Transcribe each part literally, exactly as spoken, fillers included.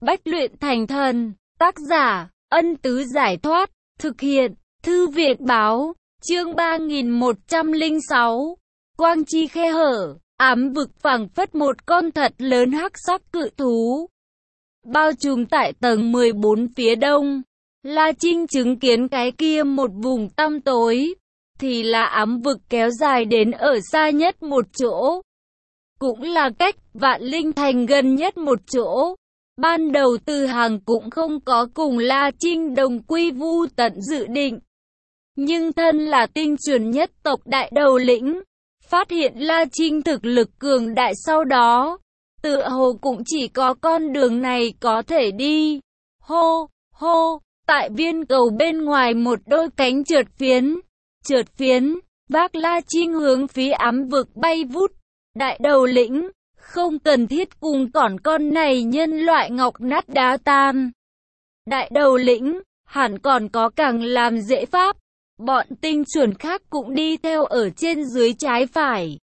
Bách luyện thành thần. Tác giả, Ân Tứ Giải Thoát. Thực hiện, Thư Việt Báo. Chương ba nghìn một trăm lẻ sáu. Quang chi khe hở. Ám vực phảng phất một con thật lớn hắc sắc cự thú, bao trùm tại tầng mười bốn phía đông. La Trinh chứng kiến cái kia một vùng tăm tối, thì là ám vực kéo dài đến ở xa nhất một chỗ, cũng là cách Vạn Linh Thành gần nhất một chỗ. Ban đầu Từ Hàng cũng không có cùng La Trinh đồng quy vu tận dự định, nhưng thân là tinh chuẩn nhất tộc đại đầu lĩnh, phát hiện La Trinh thực lực cường đại sau đó, tựa hồ cũng chỉ có con đường này có thể đi. Hô, hô, tại viên cầu bên ngoài một đôi cánh trượt phiến, trượt phiến, vác La Trinh hướng phía ám vực bay vút. Đại đầu lĩnh, không cần thiết cùng cỏn con này nhân loại ngọc nát đá tan. Đại đầu lĩnh, hẳn còn có càng làm dễ pháp. Bọn tinh chuẩn khác cũng đi theo ở trên dưới trái phải,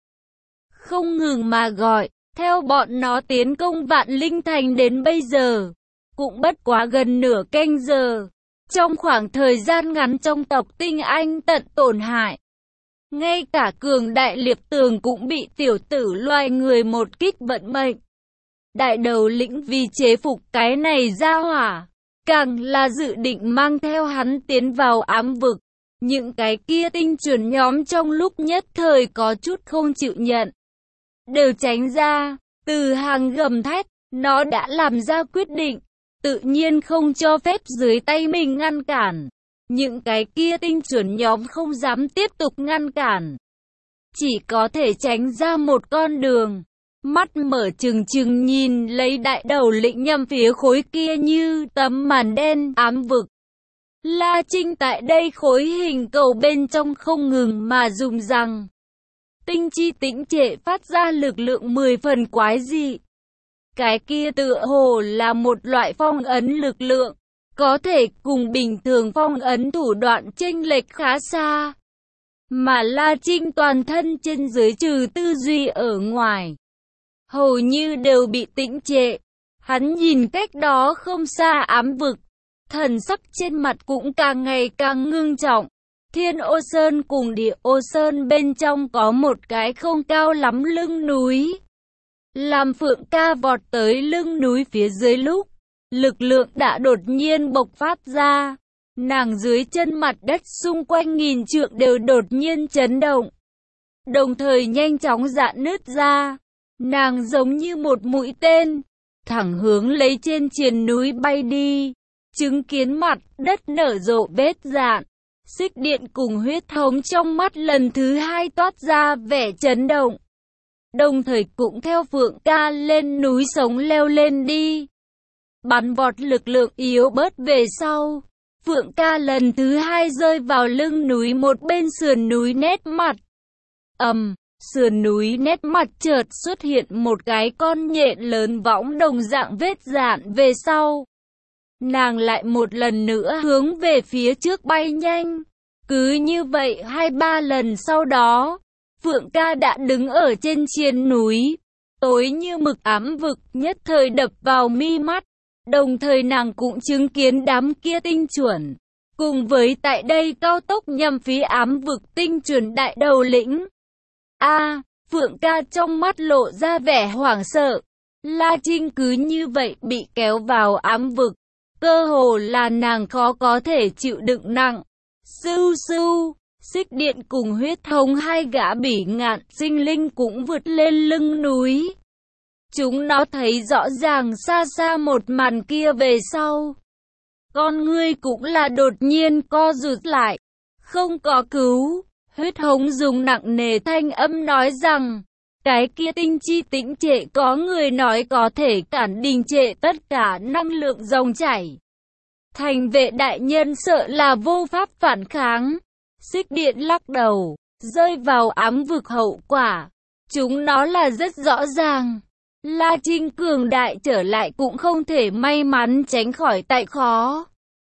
không ngừng mà gọi. Theo bọn nó tiến công Vạn Linh Thành đến bây giờ, cũng bất quá gần nửa canh giờ. Trong khoảng thời gian ngắn trong tộc tinh anh tận tổn hại, ngay cả cường đại liệp tường cũng bị tiểu tử loài người một kích vận mệnh. Đại đầu lĩnh vì chế phục cái này ra hỏa, càng là dự định mang theo hắn tiến vào ám vực. Những cái kia tinh chuẩn nhóm trong lúc nhất thời có chút không chịu nhận, đều tránh ra. Từ Hàng gầm thét, nó đã làm ra quyết định, tự nhiên không cho phép dưới tay mình ngăn cản. Những cái kia tinh chuẩn nhóm không dám tiếp tục ngăn cản, chỉ có thể tránh ra một con đường, mắt mở trừng trừng nhìn lấy đại đầu lĩnh nhằm phía khối kia như tấm màn đen ám vực. La Trinh tại đây khối hình cầu bên trong không ngừng mà dùng rằng tinh chi tĩnh trệ phát ra lực lượng mười phần quái dị. Cái kia tựa hồ là một loại phong ấn lực lượng, có thể cùng bình thường phong ấn thủ đoạn chênh lệch khá xa. Mà La Trinh toàn thân trên dưới trừ tư duy ở ngoài, hầu như đều bị tĩnh trệ. Hắn nhìn cách đó không xa ám vực, thần sắc trên mặt cũng càng ngày càng ngưng trọng. Thiên Ô Sơn cùng Địa Ô Sơn bên trong có một cái không cao lắm lưng núi. Làm Phượng Ca vọt tới lưng núi phía dưới lúc, lực lượng đã đột nhiên bộc phát ra. Nàng dưới chân mặt đất xung quanh nghìn trượng đều đột nhiên chấn động, đồng thời nhanh chóng rạn nứt ra. Nàng giống như một mũi tên, thẳng hướng lấy trên triền núi bay đi. Chứng kiến mặt đất nở rộ vết rạn, xích điện cùng huyết thống trong mắt lần thứ hai toát ra vẻ chấn động, đồng thời cũng theo Phượng Ca lên núi sống leo lên đi. Bắn vọt lực lượng yếu bớt về sau, Phượng Ca lần thứ hai rơi vào lưng núi một bên sườn núi nét mặt. ầm, um, sườn núi nét mặt chợt xuất hiện một cái con nhện lớn võng đồng dạng vết rạn về sau. Nàng lại một lần nữa hướng về phía trước bay nhanh. Cứ như vậy hai ba lần sau đó, Phượng Ca đã đứng ở trên triền núi, tối như mực ám vực nhất thời đập vào mi mắt. Đồng thời nàng cũng chứng kiến đám kia tinh chuẩn, cùng với tại đây cao tốc nhằm phía ám vực tinh chuẩn đại đầu lĩnh. A, à, Phượng Ca trong mắt lộ ra vẻ hoảng sợ. La Trinh cứ như vậy bị kéo vào ám vực, cơ hồ là nàng khó có thể chịu đựng nặng. Sưu sưu, xích điện cùng huyết thống hai gã bỉ ngạn sinh linh cũng vượt lên lưng núi. Chúng nó thấy rõ ràng xa xa một màn kia về sau, con ngươi cũng là đột nhiên co rụt lại. Không có cứu. Huyết thống dùng nặng nề thanh âm nói rằng, cái kia tinh chi tĩnh trệ có người nói có thể cản đình trệ tất cả năng lượng dòng chảy. Thành vệ đại nhân sợ là vô pháp phản kháng. Xích điện lắc đầu, rơi vào ám vực hậu quả, chúng nó là rất rõ ràng. La Trinh cường đại trở lại cũng không thể may mắn tránh khỏi tại khó.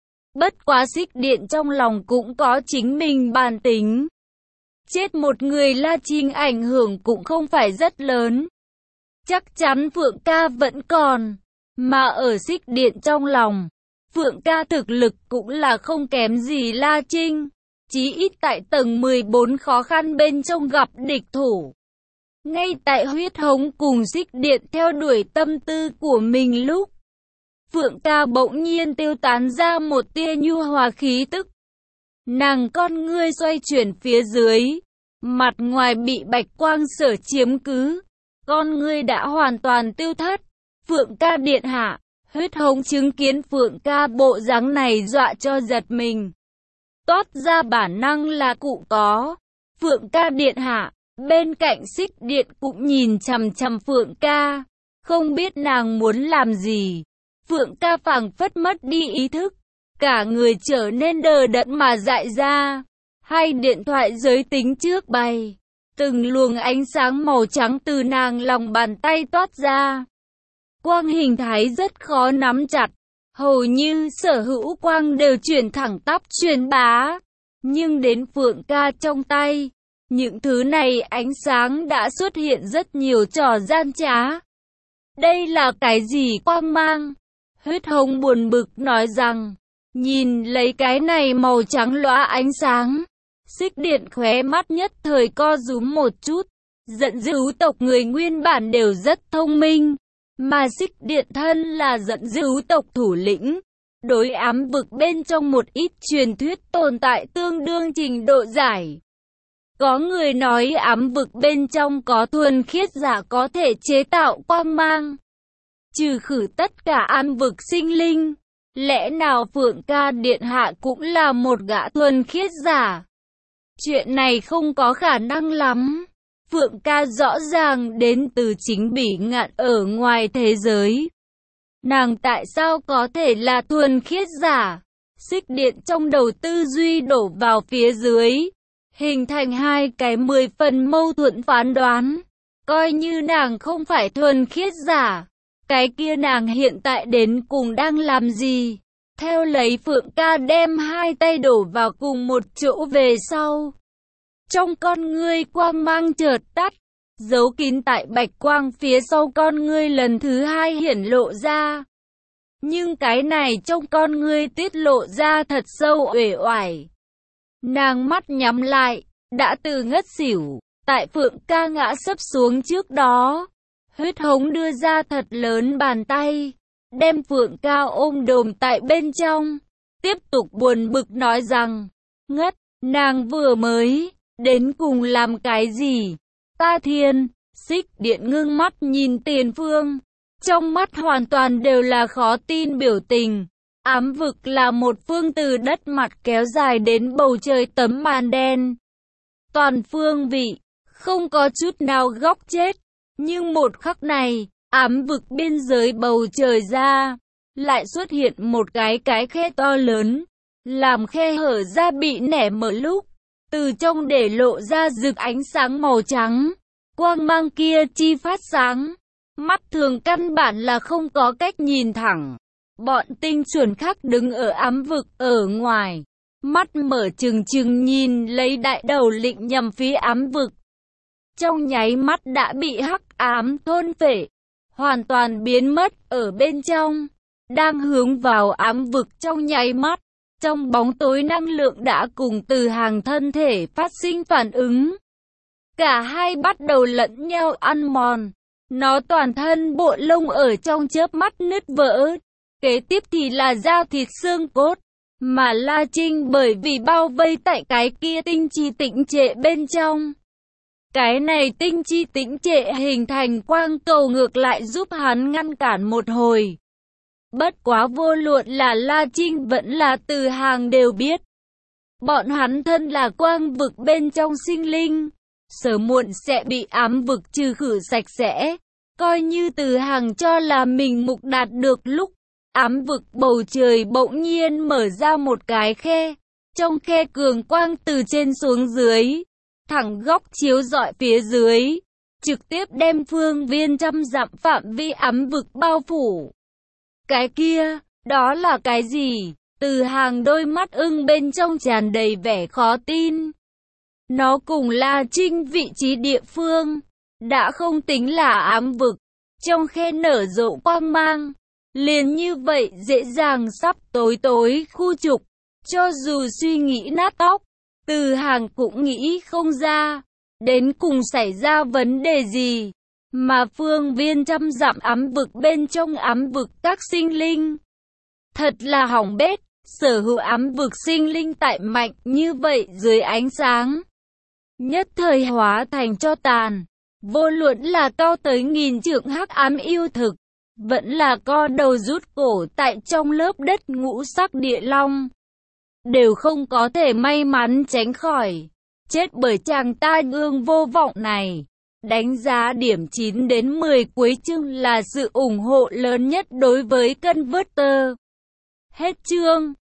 Bất quá xích điện trong lòng cũng có chính mình bản tính. Chết một người La Trinh ảnh hưởng cũng không phải rất lớn. Chắc chắn Phượng Ca vẫn còn. Mà ở xích điện trong lòng, Phượng ca thực lực cũng là không kém gì La Trinh. Chí ít tại tầng mười bốn khó khăn bên trong gặp địch thủ. Ngay tại huyết hống cùng xích điện theo đuổi tâm tư của mình lúc, Phượng ca bỗng nhiên tiêu tán ra một tia nhu hòa khí tức. Nàng con ngươi xoay chuyển phía dưới, mặt ngoài bị bạch quang sở chiếm cứ, con ngươi đã hoàn toàn tiêu thất. Phượng ca điện hạ, huyết hống chứng kiến Phượng ca bộ dáng này dọa cho giật mình. Toát ra bản năng là cụ có. Phượng ca điện hạ, bên cạnh xích điện cũng nhìn chằm chằm Phượng ca, không biết nàng muốn làm gì. Phượng ca phảng phất mất đi ý thức, cả người trở nên đờ đẫn mà dại ra. Hai điện thoại giới tính trước bay, từng luồng ánh sáng màu trắng từ nàng lòng bàn tay toát ra. Quang hình thái rất khó nắm chặt, hầu như sở hữu quang đều chuyển thẳng tắp truyền bá. Nhưng đến Phượng ca trong tay, những thứ này ánh sáng đã xuất hiện rất nhiều trò gian trá. Đây là cái gì quang mang? Huyết hống buồn bực nói rằng, nhìn lấy cái này màu trắng lóa ánh sáng. Xích điện khóe mắt nhất thời co rúm một chút, giận dữ tộc người nguyên bản đều rất thông minh. Mà xích điện thân là giận dữ tộc thủ lĩnh. Đối ám vực bên trong một ít truyền thuyết tồn tại tương đương trình độ giải. Có người nói ám vực bên trong có thuần khiết giả có thể chế tạo quang mang, trừ khử tất cả ám vực sinh linh. Lẽ nào Phượng ca điện hạ cũng là một gã thuần khiết giả? Chuyện này không có khả năng lắm. Phượng ca rõ ràng đến từ chính Bỉ Ngạn ở ngoài thế giới. Nàng tại sao có thể là thuần khiết giả? Xích điện trong đầu tư duy đổ vào phía dưới, hình thành hai cái mười phần mâu thuẫn phán đoán. Coi như nàng không phải thuần khiết giả, cái kia nàng hiện tại đến cùng đang làm gì? Theo lấy Phượng ca đem hai tay đổ vào cùng một chỗ về sau, trong con ngươi quang mang chợt tắt, giấu kín tại bạch quang phía sau con ngươi lần thứ hai hiển lộ ra. Nhưng cái này trong con ngươi tiết lộ ra thật sâu uể oải. Nàng mắt nhắm lại, đã từ ngất xỉu. Tại Phượng ca ngã sấp xuống trước đó, huyết hống đưa ra thật lớn bàn tay, đem Phượng ca ôm đồm tại bên trong, tiếp tục buồn bực nói rằng, ngất, nàng vừa mới, đến cùng làm cái gì? Ta thiên, xích điện ngưng mắt nhìn tiền phương, trong mắt hoàn toàn đều là khó tin biểu tình. Ám vực là một phương từ đất mặt kéo dài đến bầu trời tấm màn đen. Toàn phương vị, không có chút nào góc chết. Nhưng một khắc này, ám vực biên giới bầu trời ra, lại xuất hiện một cái cái khe to lớn, làm khe hở ra bị nẻ mở lúc, từ trong để lộ ra rực ánh sáng màu trắng. Quang mang kia chi phát sáng, mắt thường căn bản là không có cách nhìn thẳng. Bọn tinh chuẩn khác đứng ở ám vực ở ngoài, mắt mở trừng trừng nhìn lấy đại đầu lĩnh nhằm phía ám vực. Trong nháy mắt đã bị hắc ám thôn phệ, hoàn toàn biến mất ở bên trong, đang hướng vào ám vực trong nháy mắt. Trong bóng tối năng lượng đã cùng từ hàng thân thể phát sinh phản ứng. Cả hai bắt đầu lẫn nhau ăn mòn. Nó toàn thân bộ lông ở trong chớp mắt nứt vỡ. Kế tiếp thì là da thịt xương cốt. Mà La Trinh bởi vì bao vây tại cái kia tinh chi tĩnh trệ bên trong. Cái này tinh chi tĩnh trệ hình thành quang cầu ngược lại giúp hắn ngăn cản một hồi. Bất quá vô luận là La Trinh vẫn là Từ Hàng đều biết. Bọn hắn thân là quang vực bên trong sinh linh, sớm muộn sẽ bị ám vực trừ khử sạch sẽ. Coi như Từ Hàng cho là mình mục đạt được lúc, ám vực bầu trời bỗng nhiên mở ra một cái khe. Trong khe cường quang từ trên xuống dưới, thẳng góc chiếu rọi phía dưới, trực tiếp đem phương viên trăm dặm phạm vi ám vực bao phủ. Cái kia, đó là cái gì? Từ Hàng đôi mắt ưng bên trong tràn đầy vẻ khó tin. Nó cùng La Trinh vị trí địa phương, đã không tính là ám vực. Trong khe nở rộ quang mang, liền như vậy dễ dàng sắp tối tối khu trục. Cho dù suy nghĩ nát óc, Từ Hàng cũng nghĩ không ra, đến cùng xảy ra vấn đề gì, mà phương viên trăm dặm ám vực bên trong ám vực các sinh linh. Thật là hỏng bét, sở hữu ám vực sinh linh tại mạnh như vậy dưới ánh sáng. Nhất thời hóa thành cho tàn, vô luận là cao tới nghìn trượng hắc ám yêu thực, vẫn là co đầu rút cổ tại trong lớp đất ngũ sắc địa long, đều không có thể may mắn tránh khỏi chết bởi chàng tai ương vô vọng này. Đánh giá điểm chín đến mười cuối chương là sự ủng hộ lớn nhất đối với Converter. Hết chương.